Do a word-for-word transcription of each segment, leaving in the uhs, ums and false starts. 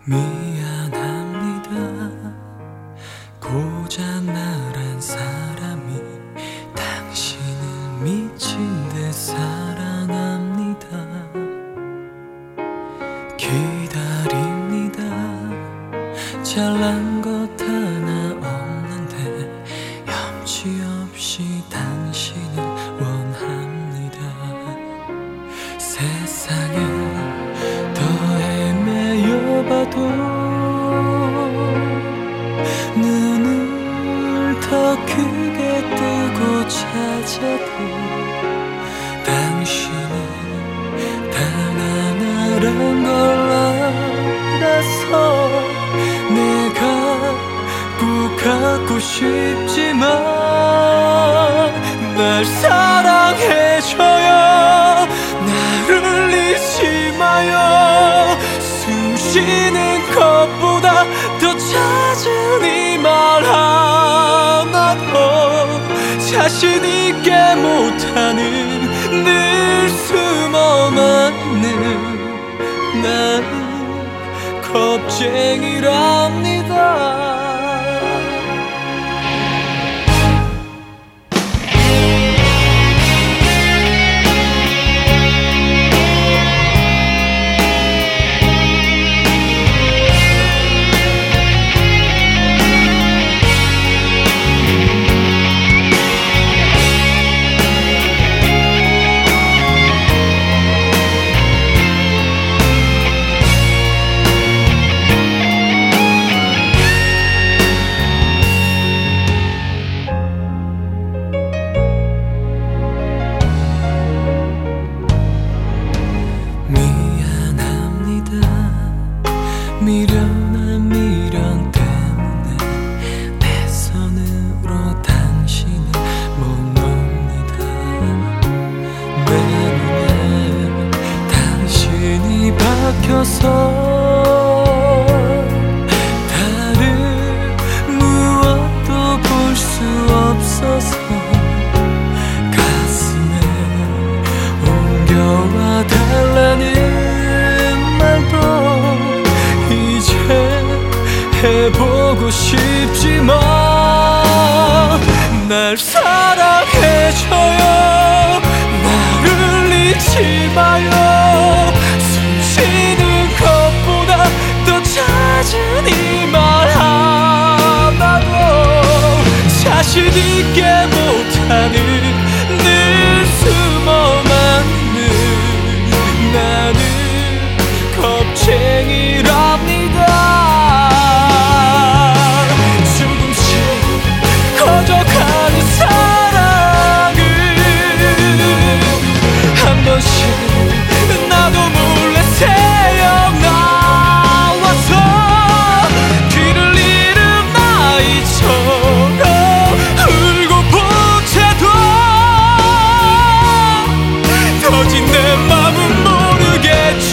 미안합니다. 고장나란 사람이 당신을 미친 듯 사랑합니다. 기다립니다. 잘난 것 하나 없는데 염치 없이 당신을 원합니다. 세상에 더 헤매여봐도 눈을 더 크게 뜨고 찾아도 당신은 당하나란 걸 알아서 내가 꼭 갖고 싶지만 날 사랑해줘요. 나를 잊지 마요. 숨 쉬는 것보다 더 잦은 이 말 하나도 자신 있게 못하는 늘 숨어맞는 나는 겁쟁이랍니다. 미련한 미련 때문에 내 손으로 당신을 못 놓습니다. 내 눈에 당신이 박혀서 다른 무엇도 볼 수 없어서 가슴에 옮겨와 달라는 말도 이제 해보고 싶지만 날 사랑해줘요. 나를 잊지 마요. 숨 쉬는 것보다 더 잦은 이 말 하나도 자신 있게 못하는 늘 숨어맞는 나는 겁쟁이랍니다. 조금씩 커져가는 사랑을 한 번씩 나도 몰래 새어나와서 길을 잃은 아이처럼 울고 본 채도 터진 내 맘은 모르겠죠.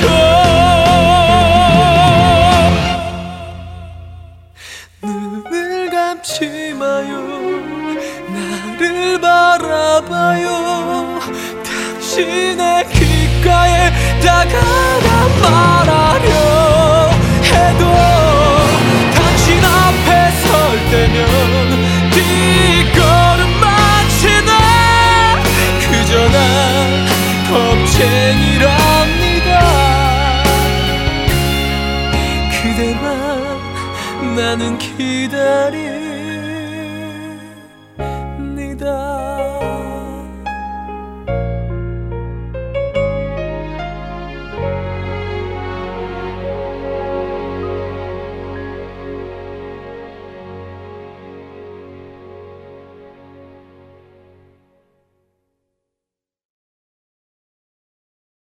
눈을 감지 마요. 나를 바라봐요. 당신의 귓가에 다가가 말하려 해도 당신 앞에 설 때면 뒷걸음마치 나 그저 난 겁쟁이랍니다. 그대만 나는 기다리